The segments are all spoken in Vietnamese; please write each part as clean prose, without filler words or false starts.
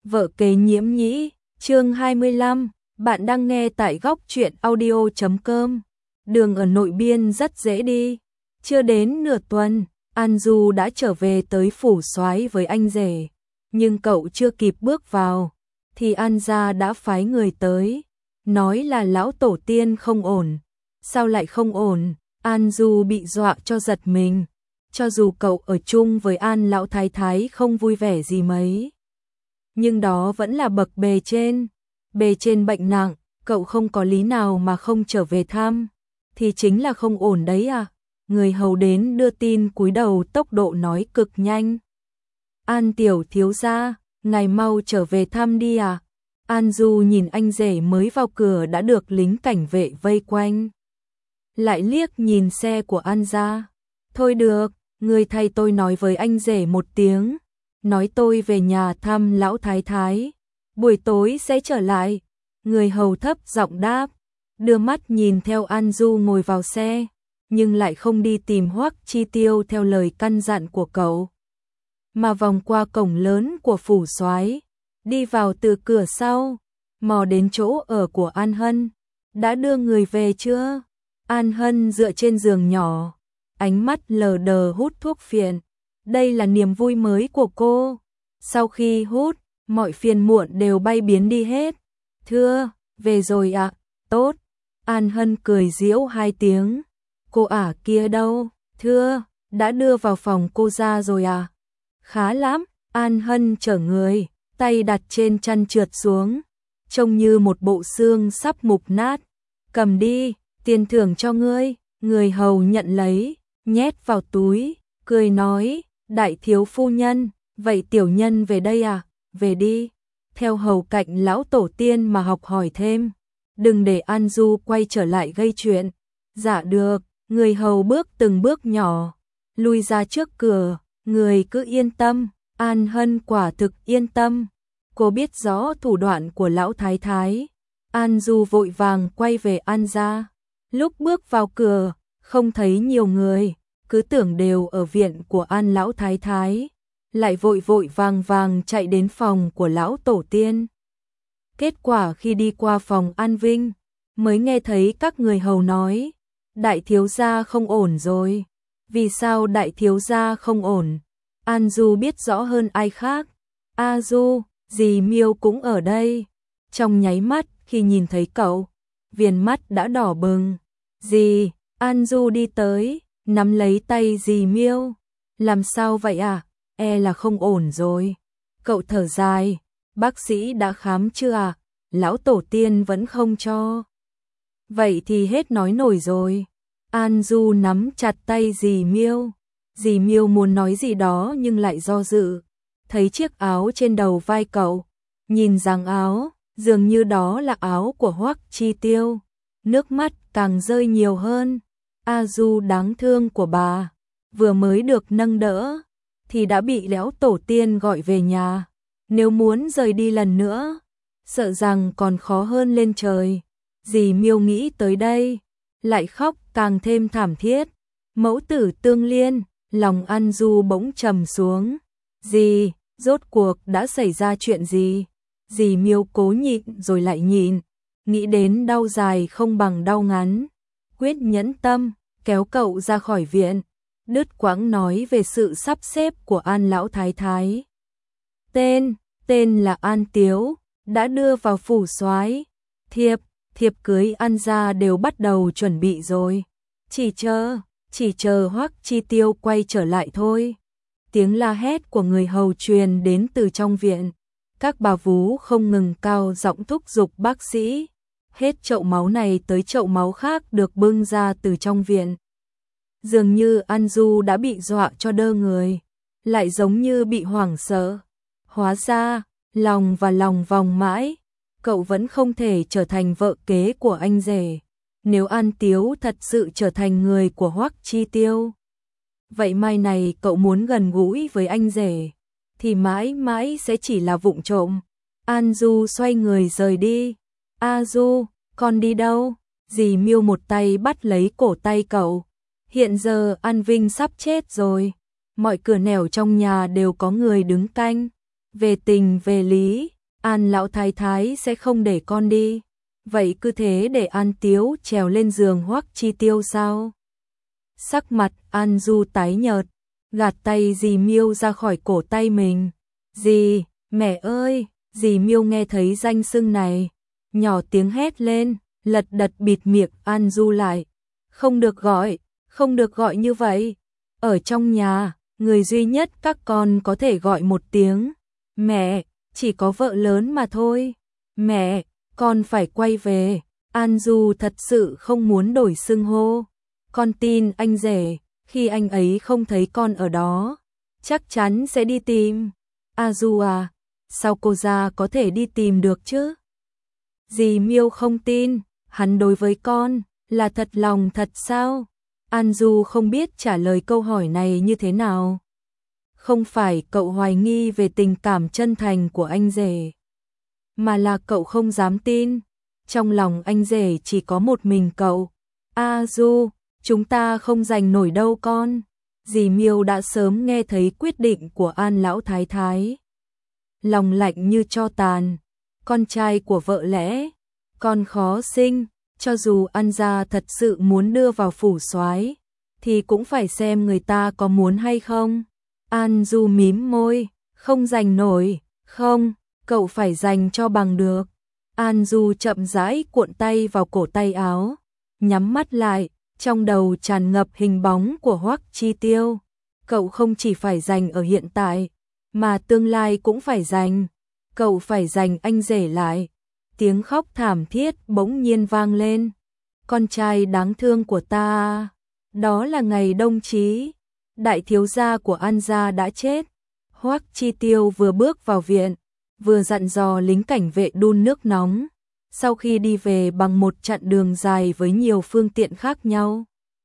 Vợ kế Nhiễm Nhĩ, chương 25, bạn đang nghe tại góc truyện audio.com. Đường ở Nội Biên rất dễ đi. Chưa đến nửa tuần, An Du đã trở về tới phủ soái với anh rể. Nhưng cậu chưa kịp bước vào, thì An gia đã phái người tới. Nói là lão tổ tiên không ổn. Sao lại không ổn? An Du bị dọa cho giật mình. Cho dù cậu ở chung với An lão thái thái không vui vẻ gì mấy, nhưng đó vẫn là bậc bề trên. Bề trên bệnh nặng, cậu không có lý nào mà không trở về thăm. Thì chính là không ổn đấy à. Người hầu đến đưa tin cúi đầu tốc độ nói cực nhanh. An tiểu thiếu gia, ngài mau trở về thăm đi à. An Du nhìn anh rể mới vào cửa đã được lính cảnh vệ vây quanh. Lại liếc nhìn xe của An gia. Thôi được, người thay tôi nói với anh rể một tiếng. Nói tôi về nhà thăm lão thái thái. Buổi tối sẽ trở lại. Người hầu thấp giọng đáp. Đưa mắt nhìn theo An Du ngồi vào xe. Nhưng lại không đi tìm Hoắc Chi Tiêu theo lời căn dặn của cậu, mà vòng qua cổng lớn của phủ soái, đi vào từ cửa sau, mò đến chỗ ở của An Hân. Đã đưa người về chưa? An Hân dựa trên giường nhỏ, ánh mắt lờ đờ hút thuốc phiện. Đây là niềm vui mới của cô. Sau khi hút, mọi phiền muộn đều bay biến đi hết. Thưa, về rồi ạ. Tốt. An Hân cười giễu hai tiếng. Cô ả kia đâu? Thưa, đã đưa vào phòng cô ra rồi à? Khá lắm. An Hân trở người, tay đặt trên chăn trượt xuống, trông như một bộ xương sắp mục nát. Cầm đi, tiền thưởng cho ngươi. Người hầu nhận lấy, nhét vào túi, cười nói, đại thiếu phu nhân, vậy tiểu nhân về đây à? Về đi, theo hầu cạnh lão tổ tiên mà học hỏi thêm. Đừng để An Du quay trở lại gây chuyện. Dạ được. Người hầu bước từng bước nhỏ, lui ra trước cửa. Người cứ yên tâm. An Hân quả thực yên tâm. Cô biết rõ thủ đoạn của lão thái thái. An Du vội vàng quay về An gia. Lúc bước vào cửa, không thấy nhiều người, cứ tưởng đều ở viện của An lão thái thái, lại vội vội vàng vàng chạy đến phòng của lão tổ tiên. Kết quả khi đi qua phòng An Vinh, mới nghe thấy các người hầu nói, đại thiếu gia không ổn rồi. Vì sao đại thiếu gia không ổn? An Du biết rõ hơn ai khác. A Du, dì Miêu cũng ở đây. Trong nháy mắt khi nhìn thấy cậu, viền mắt đã đỏ bừng. Dì, An Du đi tới, nắm lấy tay dì Miêu. Làm sao vậy à? E là không ổn rồi. Cậu thở dài, bác sĩ đã khám chưa à? Lão tổ tiên vẫn không cho. Vậy thì hết nói nổi rồi. An Du nắm chặt tay dì Miêu. Dì Miêu muốn nói gì đó nhưng lại do dự. Thấy chiếc áo trên đầu vai cậu, nhìn dáng áo, dường như đó là áo của Hoắc Chi Tiêu. Nước mắt càng rơi nhiều hơn. A Du đáng thương của bà, vừa mới được nâng đỡ, thì đã bị lão tổ tiên gọi về nhà. Nếu muốn rời đi lần nữa, sợ rằng còn khó hơn lên trời. Dì Miêu nghĩ tới đây, lại khóc càng thêm thảm thiết. Mẫu tử tương liên, lòng An Du bỗng trầm xuống. Dì, rốt cuộc đã xảy ra chuyện gì? Dì Miêu cố nhịn rồi lại nhịn, nghĩ đến đau dài không bằng đau ngắn. Quyết nhẫn tâm, kéo cậu ra khỏi viện, đứt quãng nói về sự sắp xếp của An lão thái thái. Tên là An Tiếu, đã đưa vào phủ soái. Thiệp cưới An gia đều bắt đầu chuẩn bị rồi. Chỉ chờ Hoắc Chi Tiêu quay trở lại thôi. Tiếng la hét của người hầu truyền đến từ trong viện. Các bà vú không ngừng cao giọng thúc giục bác sĩ. Hết chậu máu này tới chậu máu khác được bưng ra từ trong viện. Dường như An Du đã bị dọa cho đơ người, lại giống như bị hoảng sợ. Hóa ra, lòng và lòng vòng mãi, cậu vẫn không thể trở thành vợ kế của anh rể. Nếu An Tiếu thật sự trở thành người của Hoắc Chi Tiêu, vậy mai này cậu muốn gần gũi với anh rể, thì mãi mãi sẽ chỉ là vụng trộm. An Du xoay người rời đi. A Du, con đi đâu? Dì Miêu một tay bắt lấy cổ tay cậu. Hiện giờ An Vinh sắp chết rồi. Mọi cửa nẻo trong nhà đều có người đứng canh. Về tình về lý, An lão thái thái sẽ không để con đi. Vậy cứ thế để An Tiếu trèo lên giường Hoắc Chi Tiêu sao? Sắc mặt An Du tái nhợt, gạt tay dì Miêu ra khỏi cổ tay mình. Dì, mẹ ơi, dì Miêu nghe thấy danh xưng này, nhỏ tiếng hét lên, lật đật bịt miệng An Du lại. Không được gọi như vậy. Ở trong nhà, người duy nhất các con có thể gọi một tiếng mẹ, chỉ có vợ lớn mà thôi. Mẹ, con phải quay về. An Du thật sự không muốn đổi xưng hô. Con tin anh rể, khi anh ấy không thấy con ở đó, chắc chắn sẽ đi tìm. A Du à, sao cô ra có thể đi tìm được chứ? Dì Miêu không tin, hắn đối với con là thật lòng thật sao? An Du không biết trả lời câu hỏi này như thế nào. Không phải cậu hoài nghi về tình cảm chân thành của anh rể, mà là cậu không dám tin. Trong lòng anh rể chỉ có một mình cậu. A Du, chúng ta không giành nổi đâu con. Dì Miêu đã sớm nghe thấy quyết định của An lão thái thái. Lòng lạnh như tro tàn. Con trai của vợ lẽ, con khó sinh. Cho dù An gia thật sự muốn đưa vào phủ soái, thì cũng phải xem người ta có muốn hay không. An Du mím môi, không giành nổi, không, cậu phải giành cho bằng được. An Du chậm rãi cuộn tay vào cổ tay áo, nhắm mắt lại, trong đầu tràn ngập hình bóng của Hoắc Chi Tiêu. Cậu không chỉ phải giành ở hiện tại, mà tương lai cũng phải giành. Cậu phải giành anh rể lại. Tiếng khóc thảm thiết bỗng nhiên vang lên. Con trai đáng thương của ta. Đó là ngày Đông Chí, đại thiếu gia của An gia đã chết. Hoắc Chi Tiêu vừa bước vào viện, vừa dặn dò lính cảnh vệ đun nước nóng. Sau khi đi về bằng một chặng đường dài với nhiều phương tiện khác nhau.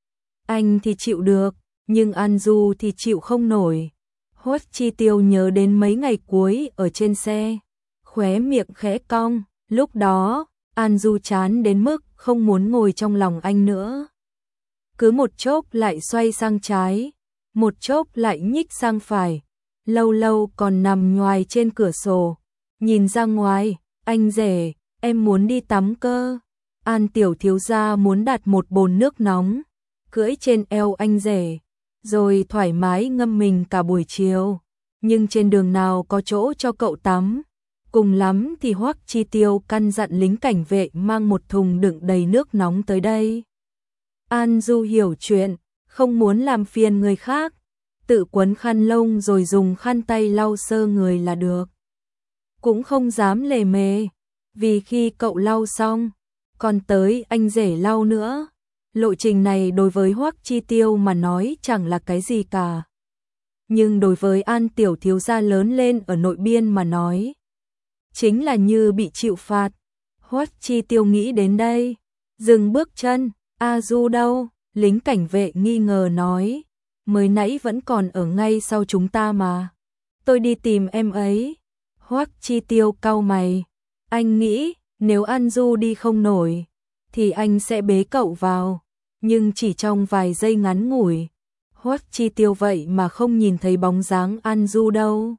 Anh thì chịu được, nhưng An Du thì chịu không nổi. Hoắc Chi Tiêu nhớ đến mấy ngày cuối ở trên xe, khóe miệng khẽ cong. Lúc đó, An Du chán đến mức không muốn ngồi trong lòng anh nữa. Cứ một chốc lại xoay sang trái, một chốc lại nhích sang phải, lâu lâu còn nằm nhoài trên cửa sổ, nhìn ra ngoài. Anh rể, em muốn đi tắm cơ. An tiểu thiếu gia muốn đặt một bồn nước nóng, cưỡi trên eo anh rể, rồi thoải mái ngâm mình cả buổi chiều. Nhưng trên đường nào có chỗ cho cậu tắm. Cùng lắm thì Hoắc Chi Tiêu căn dặn lính cảnh vệ mang một thùng đựng đầy nước nóng tới đây. An Du hiểu chuyện, không muốn làm phiền người khác, tự quấn khăn lông rồi dùng khăn tay lau sơ người là được. Cũng không dám lề mề, vì khi cậu lau xong, còn tới anh rể lau nữa. Lộ trình này đối với Hoắc Chi Tiêu mà nói chẳng là cái gì cả. Nhưng đối với An tiểu thiếu gia lớn lên ở nội biên mà nói, chính là như bị chịu phạt. Hoắc Chi Tiêu nghĩ đến đây, dừng bước chân. A Du đâu? Lính cảnh vệ nghi ngờ nói, mới nãy vẫn còn ở ngay sau chúng ta mà. Tôi đi tìm em ấy. Hoắc Chi Tiêu cau mày, anh nghĩ nếu An Du đi không nổi thì anh sẽ bế cậu vào. Nhưng chỉ trong vài giây ngắn ngủi, Hoắc Chi Tiêu vậy mà không nhìn thấy bóng dáng An Du đâu.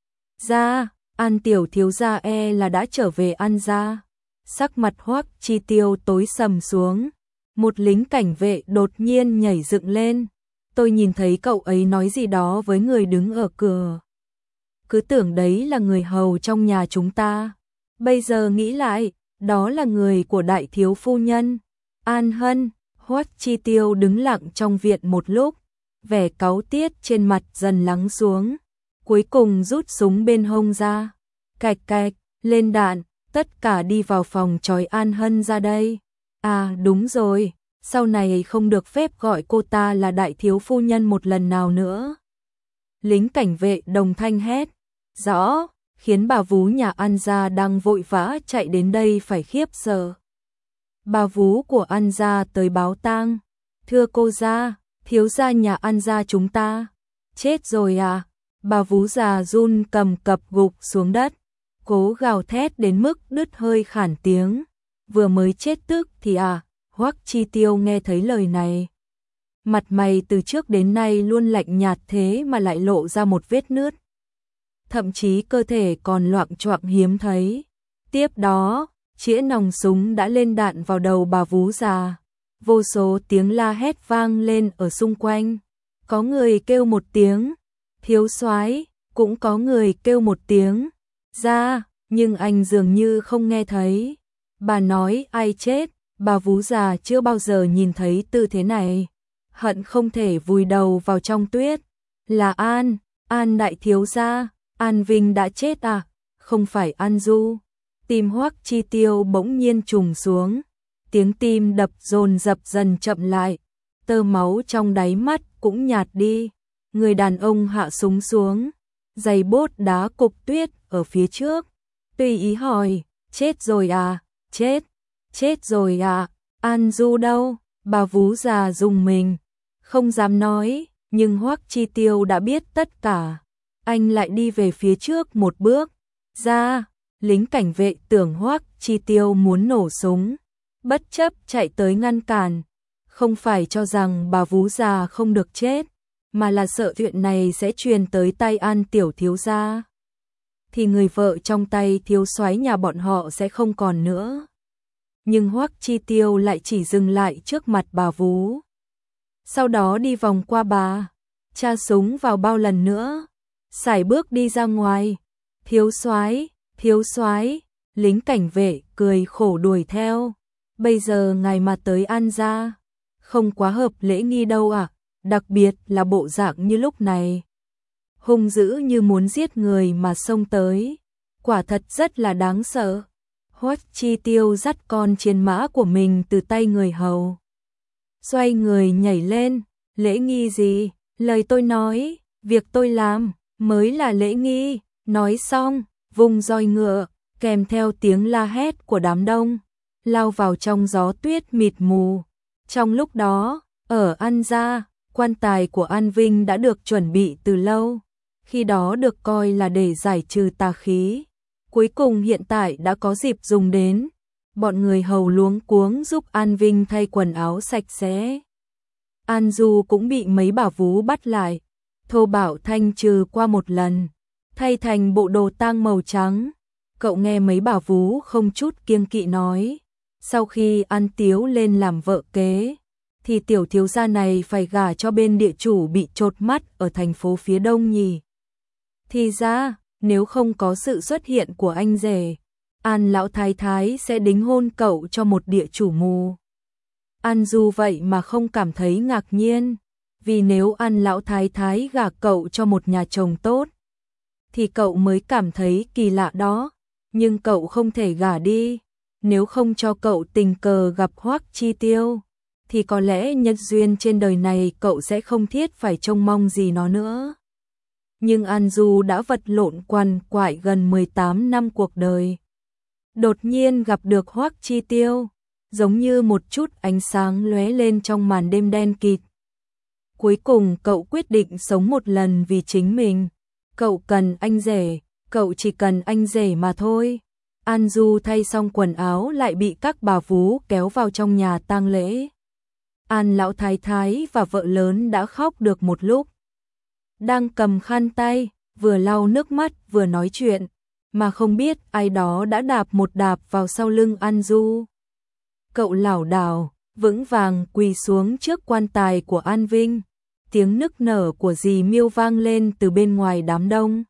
Ra, An tiểu thiếu gia e là đã trở về An gia. Sắc mặt Hoắc Chi Tiêu tối sầm xuống. Một lính cảnh vệ đột nhiên nhảy dựng lên. Tôi nhìn thấy cậu ấy nói gì đó với người đứng ở cửa. Cứ tưởng đấy là người hầu trong nhà chúng ta. Bây giờ nghĩ lại, đó là người của đại thiếu phu nhân. An Hân. Hoắc Chi Tiêu đứng lặng trong viện một lúc, vẻ cáu tiết trên mặt dần lắng xuống. Cuối cùng rút súng bên hông ra. Cạch cạch, lên đạn, tất cả đi vào phòng trói An Hân ra đây. À đúng rồi, sau này không được phép gọi cô ta là đại thiếu phu nhân một lần nào nữa. Lính cảnh vệ đồng thanh hét. Rõ, khiến bà vú nhà An gia đang vội vã chạy đến đây phải khiếp sợ. Bà vú của An gia tới báo tang. Thưa cô gia, thiếu gia nhà An gia chúng ta chết rồi à? Bà vú già run cầm cập gục xuống đất, cố gào thét đến mức đứt hơi khản tiếng. Vừa mới chết tức thì à? Hoắc Chi Tiêu nghe thấy lời này, mặt mày từ trước đến nay luôn lạnh nhạt thế mà lại lộ ra một vết nứt. thậm chí cơ thể còn loạng choạng hiếm thấy. Tiếp đó, chĩa nòng súng đã lên đạn vào đầu bà vú già. Vô số tiếng la hét vang lên ở xung quanh. Có người kêu một tiếng, thiếu soái, cũng có người kêu một tiếng, ra, nhưng anh dường như không nghe thấy. Bà nói ai chết, bà vú già chưa bao giờ nhìn thấy tư thế này. Hận không thể vùi đầu vào trong tuyết. Là An đại thiếu gia, An Vinh đã chết à? Không phải An Du. Tim Hoắc Chi Tiêu bỗng nhiên trùng xuống. Tiếng tim đập dồn dập dần chậm lại. Tơ máu trong đáy mắt cũng nhạt đi. Người đàn ông hạ súng xuống. Giày bốt đá cục tuyết ở phía trước. Tùy ý hỏi, chết rồi à? Chết rồi à? An Du đâu? Bà vú già rùng mình. Không dám nói, nhưng Hoắc Chi Tiêu đã biết tất cả. Anh lại đi về phía trước một bước. Ra, lính cảnh vệ tưởng Hoắc Chi Tiêu muốn nổ súng. Bất chấp chạy tới ngăn cản. Không phải cho rằng bà vú già không được chết, mà là sợ chuyện này sẽ truyền tới tay An tiểu thiếu gia. Thì người vợ trong tay thiếu soái nhà bọn họ sẽ không còn nữa. Nhưng Hoắc Chi Tiêu lại chỉ dừng lại trước mặt bà vú. Sau đó đi vòng qua bà, tra súng vào bao lần nữa, sải bước đi ra ngoài. Thiếu soái, lính cảnh vệ cười khổ đuổi theo. Bây giờ ngài mà tới An gia, không quá hợp lễ nghi đâu à, đặc biệt là bộ dạng như lúc này. Hung dữ như muốn giết người mà xông tới, quả thật rất là đáng sợ. Hoắc Chi Tiêu dắt con chiến mã của mình từ tay người hầu. Xoay người nhảy lên, lễ nghi gì, lời tôi nói, việc tôi làm, mới là lễ nghi. Nói xong, vùng roi ngựa, kèm theo tiếng la hét của đám đông, lao vào trong gió tuyết mịt mù. Trong lúc đó, ở An gia, quan tài của An Vinh đã được chuẩn bị từ lâu, khi đó được coi là để giải trừ tà khí. Cuối cùng hiện tại đã có dịp dùng đến. Bọn người hầu luống cuống giúp An Vinh thay quần áo sạch sẽ. An Du cũng bị mấy bà vú bắt lại, thô bạo thanh trừ qua một lần, thay thành bộ đồ tang màu trắng. Cậu nghe mấy bà vú không chút kiêng kỵ nói, sau khi An Tiếu lên làm vợ kế, thì tiểu thiếu gia này phải gả cho bên địa chủ bị chột mắt ở thành phố phía đông nhỉ. Thì ra, nếu không có sự xuất hiện của anh rể, An lão thái thái sẽ đính hôn cậu cho một địa chủ mù. An Du vậy mà không cảm thấy ngạc nhiên, vì nếu An lão thái thái gả cậu cho một nhà chồng tốt, thì cậu mới cảm thấy kỳ lạ đó. Nhưng cậu không thể gả đi, nếu không cho cậu tình cờ gặp Hoắc Chi Tiêu, thì có lẽ nhân duyên trên đời này cậu sẽ không thiết phải trông mong gì nó nữa. Nhưng An Du đã vật lộn quằn quại gần 18 năm cuộc đời. Đột nhiên gặp được Hoắc Chi Tiêu, giống như một chút ánh sáng lóe lên trong màn đêm đen kịt. Cuối cùng cậu quyết định sống một lần vì chính mình. Cậu cần anh rể, cậu chỉ cần anh rể mà thôi. An Du thay xong quần áo lại bị các bà vú kéo vào trong nhà tang lễ. An lão thái thái và vợ lớn đã khóc được một lúc. Đang cầm khăn tay, vừa lau nước mắt vừa nói chuyện, mà không biết ai đó đã đạp một đạp vào sau lưng An Du. Cậu lảo đảo, vững vàng quỳ xuống trước quan tài của An Vinh. Tiếng nức nở của dì Miêu vang lên từ bên ngoài đám đông.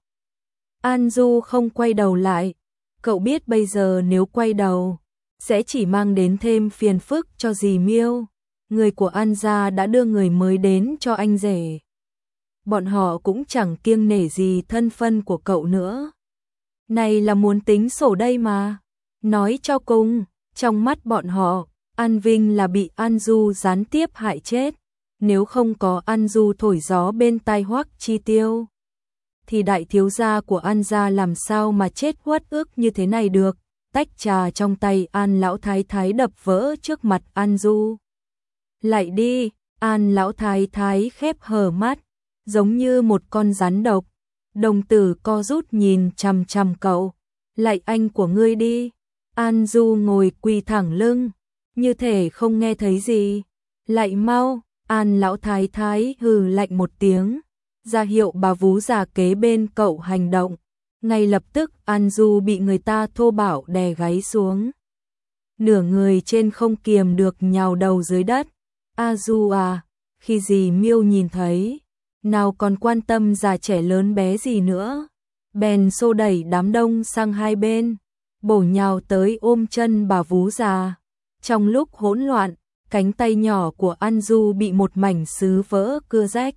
An Du không quay đầu lại. Cậu biết bây giờ nếu quay đầu, sẽ chỉ mang đến thêm phiền phức cho dì Miêu. Người của An gia đã đưa người mới đến cho anh rể. Bọn họ cũng chẳng kiêng nể gì thân phân của cậu nữa. Này là muốn tính sổ đây mà. Nói cho cùng, trong mắt bọn họ, An Vinh là bị An Du gián tiếp hại chết. Nếu không có An Du thổi gió bên tai Hoắc Chi Tiêu, thì đại thiếu gia của An gia làm sao mà chết uất ức như thế này được. Tách trà trong tay An lão thái thái đập vỡ trước mặt An Du. Lại đi, An lão thái thái khép hờ mắt, giống như một con rắn độc. Đồng tử co rút nhìn chằm chằm cậu. Lại anh của ngươi đi. An Du ngồi quỳ thẳng lưng, như thể không nghe thấy gì. Lại mau. An lão thái thái hừ lạnh một tiếng, ra hiệu bà vú già kế bên cậu hành động. Ngay lập tức An Du bị người ta thô bạo đè gáy xuống. Nửa người trên không kiềm được nhào đầu dưới đất. A Du à, khi dì Miêu nhìn thấy, nào còn quan tâm già trẻ lớn bé gì nữa. Bèn xô đẩy đám đông sang hai bên, bổ nhào tới ôm chân bà vú già. Trong lúc hỗn loạn, cánh tay nhỏ của An Du bị một mảnh sứ vỡ cưa rách.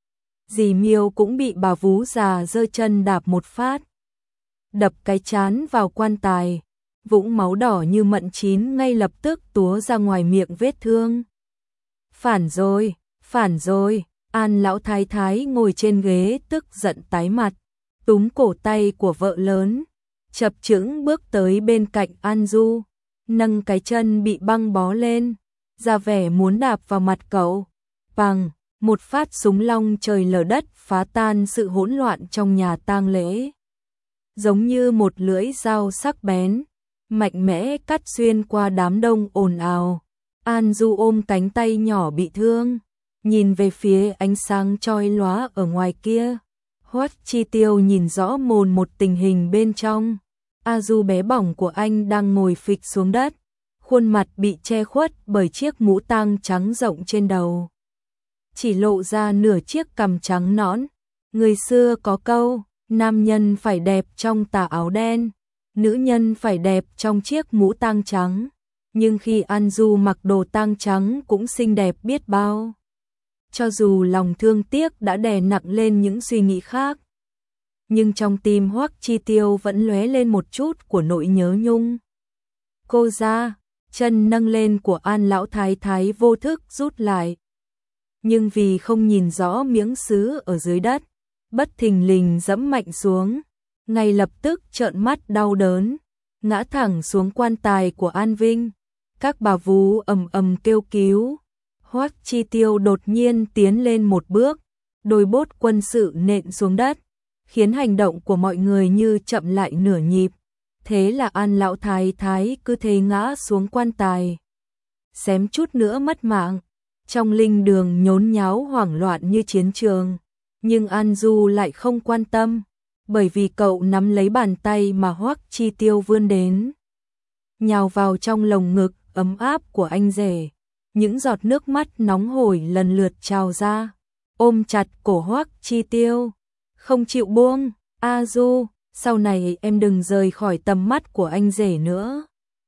Dì Miêu cũng bị bà vú già giơ chân đạp một phát, đập cái trán vào quan tài. Vũng máu đỏ như mận chín ngay lập tức túa ra ngoài miệng vết thương. Phản rồi, An lão thái thái ngồi trên ghế tức giận tái mặt, túm cổ tay của vợ lớn, chập chững bước tới bên cạnh An Du, nâng cái chân bị băng bó lên, ra vẻ muốn đạp vào mặt cậu. Bằng, một phát súng long trời lở đất phá tan sự hỗn loạn trong nhà tang lễ. Giống như một lưỡi dao sắc bén, mạnh mẽ cắt xuyên qua đám đông ồn ào. An Du ôm cánh tay nhỏ bị thương, nhìn về phía ánh sáng chói lóa ở ngoài kia. Hoắc Chi Tiêu nhìn rõ mồn một tình hình bên trong. A Du bé bỏng của anh đang ngồi phịch xuống đất, khuôn mặt bị che khuất bởi chiếc mũ tang trắng rộng trên đầu, chỉ lộ ra nửa chiếc cằm trắng nõn. Người xưa có câu, nam nhân phải đẹp trong tà áo đen, nữ nhân phải đẹp trong chiếc mũ tang trắng. Nhưng khi An Du mặc đồ tang trắng cũng xinh đẹp biết bao. Cho dù lòng thương tiếc đã đè nặng lên những suy nghĩ khác, nhưng trong tim Hoắc Chi Tiêu vẫn lóe lên một chút của nỗi nhớ nhung. Cô ra, chân nâng lên của An lão thái thái vô thức rút lại. Nhưng vì không nhìn rõ miếng sứ ở dưới đất, bất thình lình giẫm mạnh xuống, ngay lập tức trợn mắt đau đớn, ngã thẳng xuống quan tài của An Vinh. Các bà vú ầm ầm kêu cứu. Hoắc Chi Tiêu đột nhiên tiến lên một bước, đôi bốt quân sự nện xuống đất, khiến hành động của mọi người như chậm lại nửa nhịp. Thế là An lão thái thái cứ thế ngã xuống quan tài, xém chút nữa mất mạng. Trong linh đường nhốn nháo hoảng loạn như chiến trường, nhưng An Du lại không quan tâm, bởi vì cậu nắm lấy bàn tay mà Hoắc Chi Tiêu vươn đến, nhào vào trong lồng ngực ấm áp của anh rể. Những giọt nước mắt nóng hổi lần lượt trào ra, ôm chặt cổ Hoắc Chi Tiêu, không chịu buông. A Du, sau này em đừng rời khỏi tầm mắt của anh rể nữa.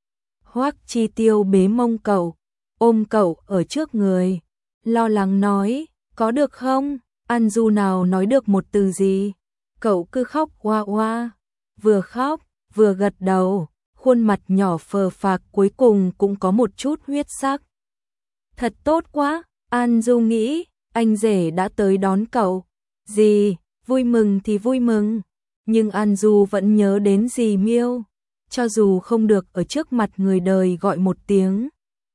Hoắc Chi Tiêu bế mông cậu, ôm cậu ở trước người, lo lắng nói, có được không? An Du nào nói được một từ gì, cậu cứ khóc oa oa, vừa khóc vừa gật đầu, khuôn mặt nhỏ phờ phạc cuối cùng cũng có một chút huyết sắc. Thật tốt quá, An Du nghĩ, anh rể đã tới đón cậu. Dì, vui mừng thì vui mừng, nhưng An Du vẫn nhớ đến dì Miêu, cho dù không được ở trước mặt người đời gọi một tiếng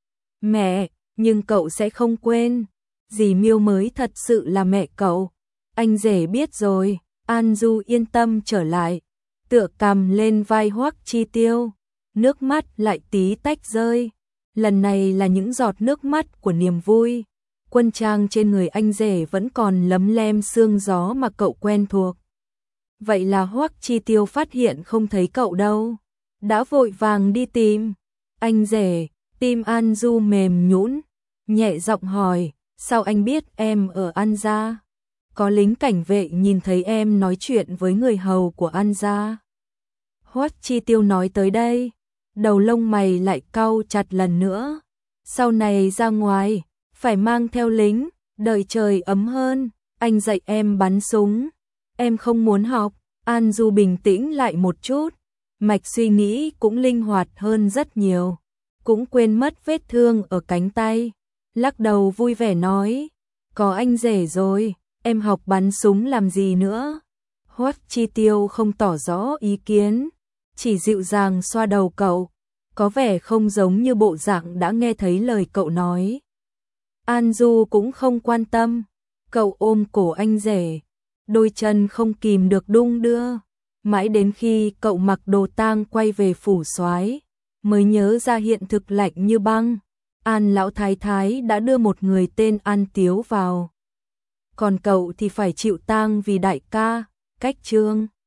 mẹ, nhưng cậu sẽ không quên, dì Miêu mới thật sự là mẹ cậu. Anh rể biết rồi. An Du yên tâm trở lại, tựa cằm lên vai Hoắc Chi Tiêu, nước mắt lại tí tách rơi. Lần này là những giọt nước mắt của niềm vui. Quân trang trên người anh rể vẫn còn lấm lem sương gió mà cậu quen thuộc. Vậy là Hoắc Chi Tiêu phát hiện không thấy cậu đâu, đã vội vàng đi tìm. Anh rể, tim An Du mềm nhũn, nhẹ giọng hỏi, sao anh biết em ở An gia? Có lính cảnh vệ nhìn thấy em nói chuyện với người hầu của An gia. Hoắc Chi Tiêu nói tới đây, đầu lông mày lại cau chặt lần nữa. Sau này ra ngoài, phải mang theo lính, đợi trời ấm hơn, anh dạy em bắn súng. Em không muốn học. An Du bình tĩnh lại một chút, mạch suy nghĩ cũng linh hoạt hơn rất nhiều, cũng quên mất vết thương ở cánh tay, lắc đầu vui vẻ nói, có anh rể rồi, em học bắn súng làm gì nữa. Hoắc Chi Tiêu không tỏ rõ ý kiến, chỉ dịu dàng xoa đầu cậu, có vẻ không giống như bộ dạng đã nghe thấy lời cậu nói. An Du cũng không quan tâm, cậu ôm cổ anh rể, đôi chân không kìm được đung đưa, mãi đến khi cậu mặc đồ tang quay về phủ soái, mới nhớ ra hiện thực lạnh như băng. An lão thái thái đã đưa một người tên An Tiếu vào, còn cậu thì phải chịu tang vì đại ca, cách Trương.